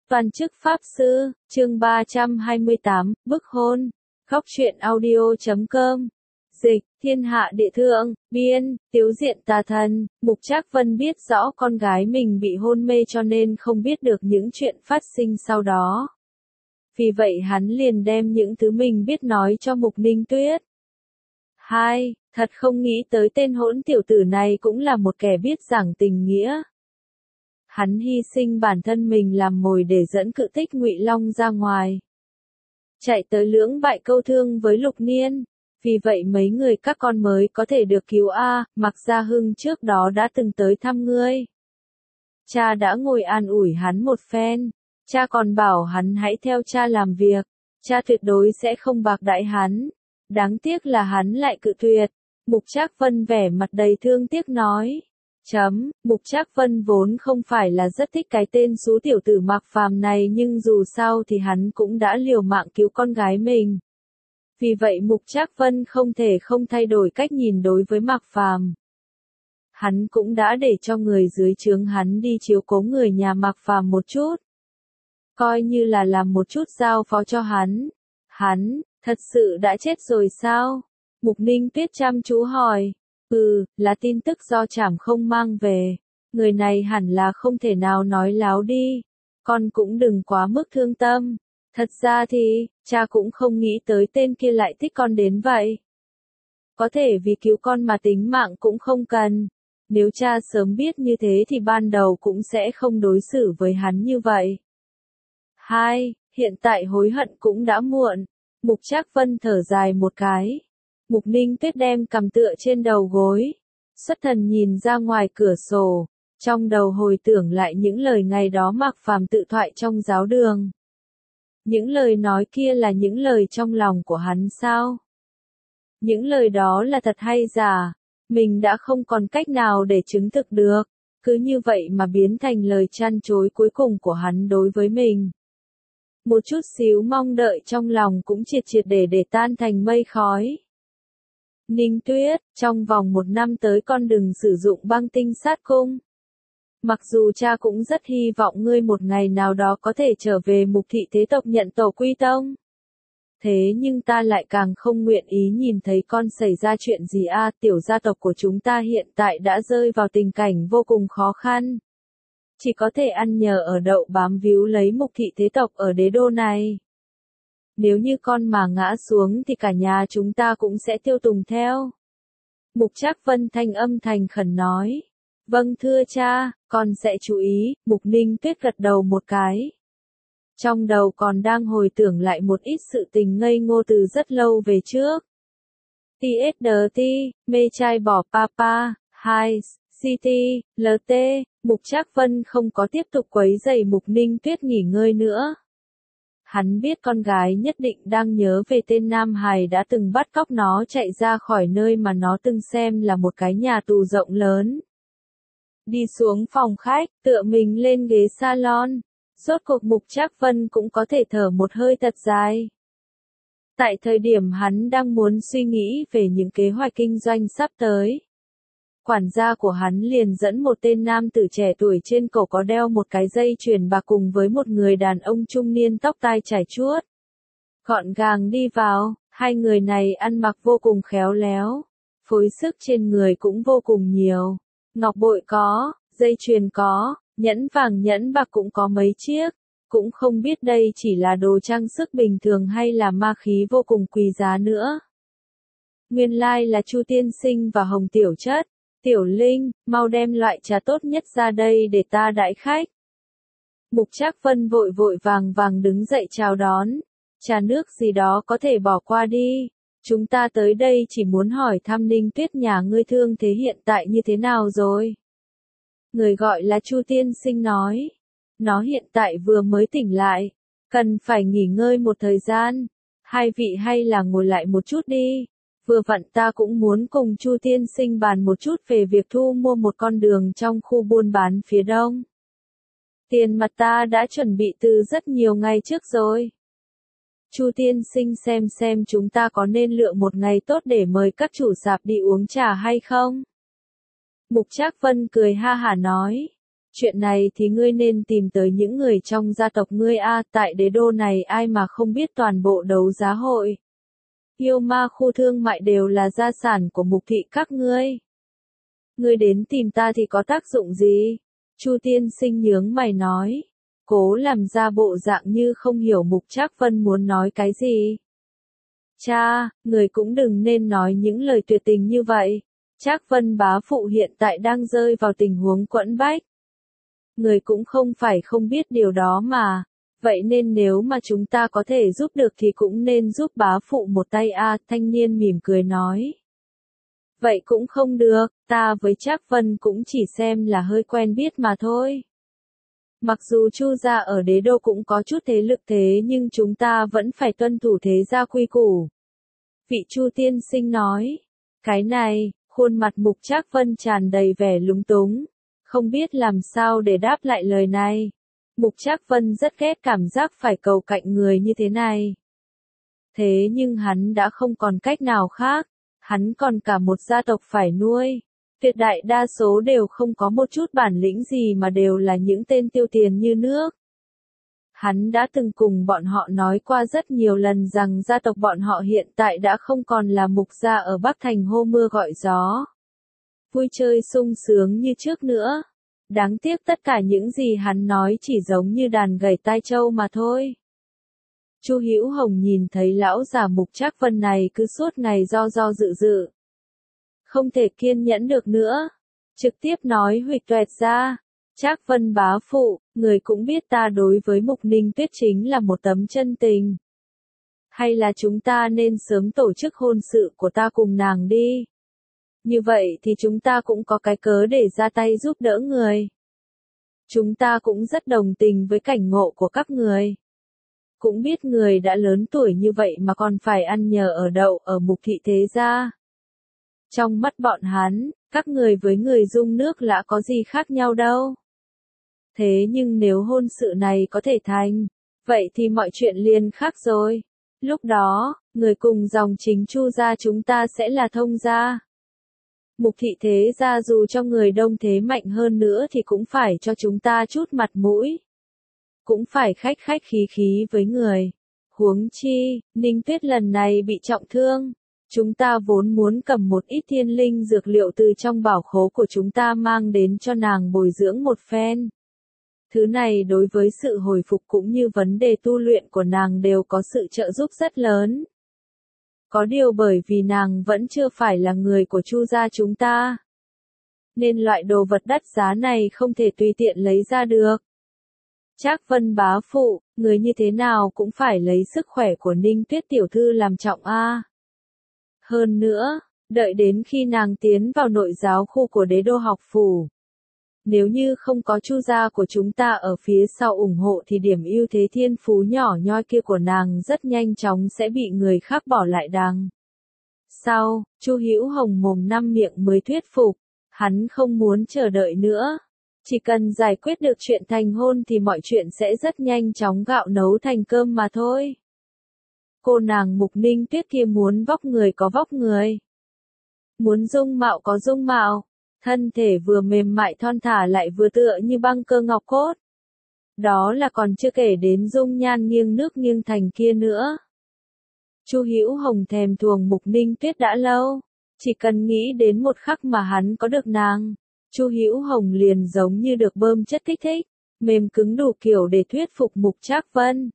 Toàn chức Pháp Sư, chương 328, bức hôn. Khóc truyện audio.com. Dịch, thiên hạ địa thượng, biên, tiếu diện tà thần. Mục Trác Vân biết rõ con gái mình bị hôn mê cho nên không biết được những chuyện phát sinh sau đó. Vì vậy hắn liền đem những thứ mình biết nói cho Mục Ninh Tuyết. Thật không nghĩ tới tên hỗn tiểu tử này cũng là một kẻ biết giảng tình nghĩa. Hắn hy sinh bản thân mình làm mồi để dẫn Cự Tích Ngụy Long ra ngoài. Chạy tới lưỡng bại câu thương với Lục Niên. Vì vậy mấy người các con mới có thể được cứu Mạc Gia Hưng trước đó đã từng tới thăm ngươi. Cha đã ngồi an ủi hắn một phen. Cha còn bảo hắn hãy theo cha làm việc. Cha tuyệt đối sẽ không bạc đãi hắn. Đáng tiếc là hắn lại cự tuyệt. Mục Trác Vân vẻ mặt đầy thương tiếc nói. Mục Trác Vân vốn không phải là rất thích cái tên xú tiểu tử Mạc Phàm này, nhưng dù sao thì hắn cũng đã liều mạng cứu con gái mình. Vì vậy Mục Trác Vân không thể không thay đổi cách nhìn đối với Mạc Phàm. Hắn cũng đã để cho người dưới trướng hắn đi chiếu cố người nhà Mạc Phàm một chút. Coi như là làm một chút giao phó cho hắn. Hắn, thật sự đã chết rồi sao? Mục Ninh Tuyết chăm chú hỏi. Là tin tức do Trảm Không mang về. Người này hẳn là không thể nào nói láo đi. Con cũng đừng quá mức thương tâm. Thật ra thì, cha cũng không nghĩ tới tên kia lại thích con đến vậy. Có thể vì cứu con mà tính mạng cũng không cần. Nếu cha sớm biết như thế thì ban đầu cũng sẽ không đối xử với hắn như vậy. Hiện tại hối hận cũng đã muộn. Mục Trác Vân thở dài một cái. Mục Ninh Tuyết đem cằm tựa trên đầu gối. Xuất thần nhìn ra ngoài cửa sổ. Trong đầu hồi tưởng lại những lời ngày đó Mạc Phàm tự thoại trong giáo đường. Những lời nói kia là những lời trong lòng của hắn sao? Những lời đó là thật hay giả? Mình đã không còn cách nào để chứng thực được. Cứ như vậy mà biến thành lời chăn chối cuối cùng của hắn đối với mình. Một chút xíu mong đợi trong lòng cũng triệt để tan thành mây khói. Ninh Tuyết, trong vòng 1 năm tới con đừng sử dụng băng tinh sát cung. Mặc dù cha cũng rất hy vọng ngươi một ngày nào đó có thể trở về Mục thị thế tộc nhận tổ quy tông. Thế nhưng ta lại càng không nguyện ý nhìn thấy con xảy ra chuyện gì tiểu gia tộc của chúng ta hiện tại đã rơi vào tình cảnh vô cùng khó khăn. Chỉ có thể ăn nhờ ở đậu bám víu lấy Mục thị thế tộc ở đế đô này. Nếu như con mà ngã xuống thì cả nhà chúng ta cũng sẽ tiêu tùng theo. Mục Trác Vân thanh âm thành khẩn nói. Vâng thưa cha, con sẽ chú ý. Mục Ninh Tuyết gật đầu một cái. Trong đầu còn đang hồi tưởng lại một ít sự tình ngây ngô từ rất lâu về trước. TSDT, mê trai bỏ papa, City, LT, Mục Trác Vân không có tiếp tục quấy rầy Mục Ninh Tuyết nghỉ ngơi nữa. Hắn biết con gái nhất định đang nhớ về tên nam hài đã từng bắt cóc nó chạy ra khỏi nơi mà nó từng xem là một cái nhà tù rộng lớn. Đi xuống phòng khách, tựa mình lên ghế salon. Rốt cuộc Mục Trác Vân cũng có thể thở một hơi thật dài. Tại thời điểm hắn đang muốn suy nghĩ về những kế hoạch kinh doanh sắp tới. Quản gia của hắn liền dẫn một tên nam tử trẻ tuổi trên cổ có đeo một cái dây chuyền bạc cùng với một người đàn ông trung niên tóc tai chải chuốt. Gọn gàng đi vào, hai người này ăn mặc vô cùng khéo léo. Phối sức trên người cũng vô cùng nhiều. Ngọc bội có, dây chuyền có, nhẫn vàng nhẫn bạc cũng có mấy chiếc. Cũng không biết đây chỉ là đồ trang sức bình thường hay là ma khí vô cùng quý giá nữa. Nguyên lai là Chu tiên sinh và Hồng Tiểu Chất. Tiểu Linh, mau đem loại trà tốt nhất ra đây để ta đãi khách. Mục Trác Vân vội vàng đứng dậy chào đón. Trà nước gì đó có thể bỏ qua đi. Chúng ta tới đây chỉ muốn hỏi thăm Ninh Tuyết nhà ngươi thương thế hiện tại như thế nào rồi. Người gọi là Chu tiên sinh nói. Nó hiện tại vừa mới tỉnh lại. Cần phải nghỉ ngơi một thời gian. Hai vị hay là ngồi lại một chút đi. Vừa vặn ta cũng muốn cùng Chu tiên sinh bàn một chút về việc thu mua một con đường trong khu buôn bán phía đông. Tiền mặt ta đã chuẩn bị từ rất nhiều ngày trước rồi. Chu tiên sinh xem chúng ta có nên lựa một ngày tốt để mời các chủ sạp đi uống trà hay không? Mục Trác Vân cười ha hả nói. Chuyện này thì ngươi nên tìm tới những người trong gia tộc ngươi a, tại đế đô này ai mà không biết toàn bộ đấu giá hội. Yêu ma khu thương mại đều là gia sản của Mục thị các ngươi. Ngươi đến tìm ta thì có tác dụng gì? Chu tiên sinh nhướng mày nói. Cố làm ra bộ dạng như không hiểu Mục Trác Vân muốn nói cái gì. Cha, người cũng đừng nên nói những lời tuyệt tình như vậy. Trác Vân bá phụ hiện tại đang rơi vào tình huống quẫn bách. Người cũng không phải không biết điều đó mà. Vậy nên nếu mà chúng ta có thể giúp được thì cũng nên giúp bá phụ một tay a. Thanh niên mỉm cười nói. Vậy cũng không được, ta với Trác Vân cũng chỉ xem là hơi quen biết mà thôi. Mặc dù Chu gia ở đế đô cũng có chút thế lực thế nhưng chúng ta vẫn phải tuân thủ thế gia quy củ. Vị Chu tiên sinh nói. Cái này, khuôn mặt Mục Trác Vân tràn đầy vẻ lúng túng. Không biết làm sao để đáp lại lời này. Mục Trác Vân rất ghét cảm giác phải cầu cạnh người như thế này. Thế nhưng hắn đã không còn cách nào khác. Hắn còn cả một gia tộc phải nuôi. Tuyệt đại đa số đều không có một chút bản lĩnh gì mà đều là những tên tiêu tiền như nước. Hắn đã từng cùng bọn họ nói qua rất nhiều lần rằng gia tộc bọn họ hiện tại đã không còn là Mục gia ở Bắc Thành hô mưa gọi gió. Vui chơi sung sướng như trước nữa. Đáng tiếc tất cả những gì hắn nói chỉ giống như đàn gảy tai trâu mà thôi. Chu Hữu Hồng nhìn thấy lão già Mục Trác Vân này cứ suốt ngày do dự dự. Không thể kiên nhẫn được nữa. Trực tiếp nói huỵch toẹt ra. Trác Vân bá phụ, người cũng biết ta đối với Mục Ninh Tuyết chính là một tấm chân tình. Hay là chúng ta nên sớm tổ chức hôn sự của ta cùng nàng đi. Như vậy thì chúng ta cũng có cái cớ để ra tay giúp đỡ người. Chúng ta cũng rất đồng tình với cảnh ngộ của các người. Cũng biết người đã lớn tuổi như vậy mà còn phải ăn nhờ ở đậu ở Mục thị thế gia. Trong mắt bọn hắn, các người với người Dung nước lã có gì khác nhau đâu. Thế nhưng nếu hôn sự này có thể thành, vậy thì mọi chuyện liền khác rồi. Lúc đó, người cùng dòng chính Chu gia chúng ta sẽ là Thông gia. Mục thị thế gia dù cho người đông thế mạnh hơn nữa thì cũng phải cho chúng ta chút mặt mũi. Cũng phải khách khách khí khí với người. Huống chi, Ninh Tuyết lần này bị trọng thương. Chúng ta vốn muốn cầm một ít thiên linh dược liệu từ trong bảo khố của chúng ta mang đến cho nàng bồi dưỡng một phen. Thứ này đối với sự hồi phục cũng như vấn đề tu luyện của nàng đều có sự trợ giúp rất lớn. Có điều bởi vì nàng vẫn chưa phải là người của Chu gia chúng ta. Nên loại đồ vật đắt giá này không thể tùy tiện lấy ra được. Trác Vân bá phụ, người như thế nào cũng phải lấy sức khỏe của Ninh Tuyết tiểu thư làm trọng a. Hơn nữa, đợi đến khi nàng tiến vào nội giáo khu của đế đô học phủ. Nếu như không có Chu gia của chúng ta ở phía sau ủng hộ thì điểm ưu thế thiên phú nhỏ nhoi kia của nàng rất nhanh chóng sẽ bị người khác bỏ lại đằng sau. Chu Hữu Hồng mồm năm miệng mới thuyết phục, hắn không muốn chờ đợi nữa. Chỉ cần giải quyết được chuyện thành hôn thì mọi chuyện sẽ rất nhanh chóng gạo nấu thành cơm mà thôi. Cô nàng Mục Ninh Tuyết kia muốn vóc người có vóc người. Muốn dung mạo có dung mạo. Thân thể vừa mềm mại thon thả lại vừa tựa như băng cơ ngọc cốt. Đó là còn chưa kể đến dung nhan nghiêng nước nghiêng thành kia nữa. Chu Hữu Hồng thèm thuồng Mục Ninh Tuyết đã lâu. Chỉ cần nghĩ đến một khắc mà hắn có được nàng. Chu Hữu Hồng liền giống như được bơm chất kích thích. Mềm cứng đủ kiểu để thuyết phục Mục Trác Vân.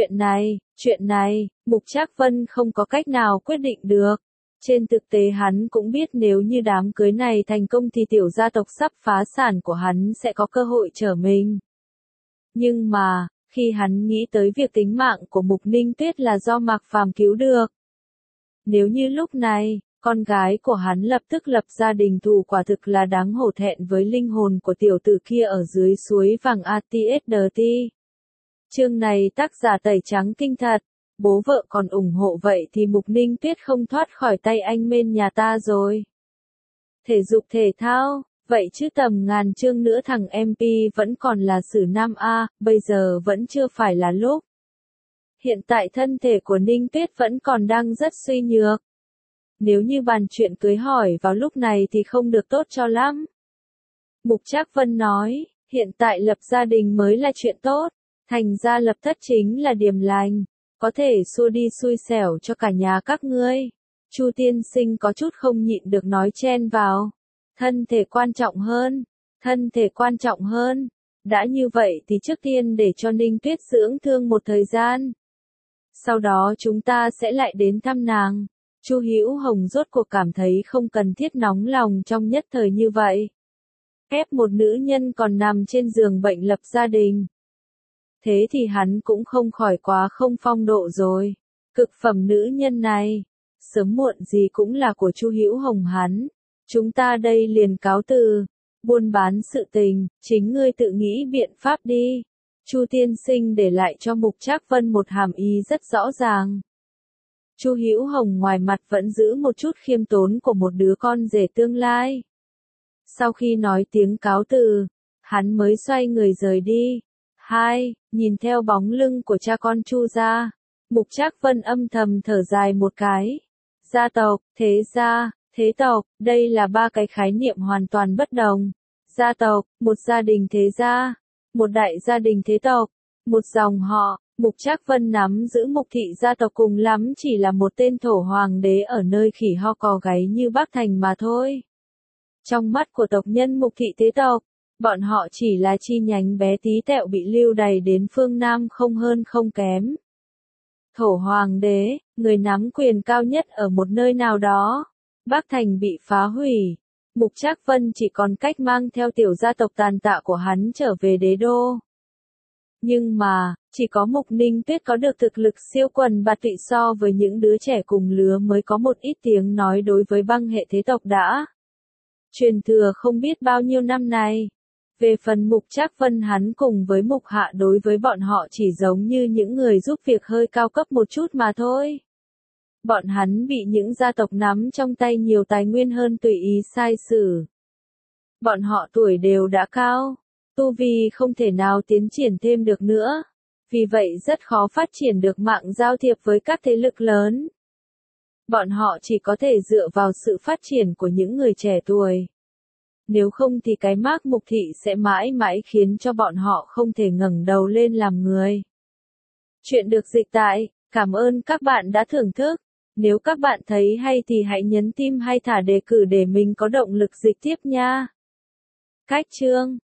Chuyện này, Mục Trác Vân không có cách nào quyết định được. Trên thực tế hắn cũng biết nếu như đám cưới này thành công thì tiểu gia tộc sắp phá sản của hắn sẽ có cơ hội trở mình. Nhưng mà, khi hắn nghĩ tới việc tính mạng của Mục Ninh Tuyết là do Mạc Phàm cứu được. Nếu như lúc này, con gái của hắn lập tức lập gia đình thù quả thực là đáng hổ thẹn với linh hồn của tiểu tử kia ở dưới suối vàng ATSDT. Chương này tác giả tẩy trắng kinh thật. Bố vợ còn ủng hộ vậy thì Mục Ninh Tuyết không thoát khỏi tay anh bên nhà ta rồi. Thể dục thể thao, vậy chứ tầm ngàn chương nữa thằng MP vẫn còn là Sử Nam A, bây giờ vẫn chưa phải là lúc. Hiện tại thân thể của Ninh Tuyết vẫn còn đang rất suy nhược. Nếu như bàn chuyện cưới hỏi vào lúc này thì không được tốt cho lắm. Mục Trác Vân nói, Hiện tại lập gia đình mới là chuyện tốt, thành ra lập thất chính là điềm lành, có thể xua đi xui xẻo cho cả nhà các ngươi. Chu tiên sinh có chút không nhịn được nói chen vào. Thân thể quan trọng hơn, thân thể quan trọng hơn. Đã như vậy thì trước tiên để cho Ninh Tuyết dưỡng thương một thời gian. Sau đó chúng ta sẽ lại đến thăm nàng. Chu Hữu Hồng rốt cuộc cảm thấy không cần thiết nóng lòng trong nhất thời như vậy. Ép một nữ nhân còn nằm trên giường bệnh lập gia đình. Thế thì hắn cũng không khỏi quá không phong độ rồi. Cực phẩm nữ nhân này, sớm muộn gì cũng là của Chu Hữu Hồng hắn. Chúng ta đây liền cáo từ. Buôn bán sự tình, chính ngươi tự nghĩ biện pháp đi. Chu tiên sinh để lại cho Mục Trác Vân một hàm ý rất rõ ràng. Chu Hữu Hồng ngoài mặt vẫn giữ một chút khiêm tốn của một đứa con rể tương lai. Sau khi nói tiếng cáo từ, hắn mới xoay người rời đi. Nhìn theo bóng lưng của cha con Chu gia, Mục Trác Vân âm thầm thở dài một cái. Gia tộc, thế gia, thế tộc, đây là ba cái khái niệm hoàn toàn bất đồng. Gia tộc, một gia đình thế gia, một đại gia đình thế tộc, một dòng họ. Mục Trác Vân nắm giữ Mục thị gia tộc cùng lắm chỉ là một tên thổ hoàng đế ở nơi khỉ ho cò gáy như Bắc Thành mà thôi. Trong mắt của tộc nhân Mục thị thế tộc, bọn họ chỉ là chi nhánh bé tí tẹo bị lưu đày đến phương Nam không hơn không kém. Thổ hoàng đế, người nắm quyền cao nhất ở một nơi nào đó. Bắc Thành bị phá hủy. Mục Trác Vân chỉ còn cách mang theo tiểu gia tộc tàn tạ của hắn trở về đế đô. Nhưng mà, chỉ có Mục Ninh Tuyết có được thực lực siêu quần bạt tụy so với những đứa trẻ cùng lứa mới có một ít tiếng nói đối với băng hệ thế tộc đã truyền thừa không biết bao nhiêu năm này. Về phần Mục Trác Vân hắn cùng với Mục Hạ đối với bọn họ chỉ giống như những người giúp việc hơi cao cấp một chút mà thôi. Bọn hắn bị những gia tộc nắm trong tay nhiều tài nguyên hơn tùy ý sai sử. Bọn họ tuổi đều đã cao, tu vi không thể nào tiến triển thêm được nữa, vì vậy rất khó phát triển được mạng giao thiệp với các thế lực lớn. Bọn họ chỉ có thể dựa vào sự phát triển của những người trẻ tuổi. Nếu không thì cái mác Mục thị sẽ mãi mãi khiến cho bọn họ không thể ngẩng đầu lên làm người. Chuyện được dịch tại, cảm ơn các bạn đã thưởng thức. Nếu các bạn thấy hay thì hãy nhấn tim hay thả đề cử để mình có động lực dịch tiếp nha. Cách chương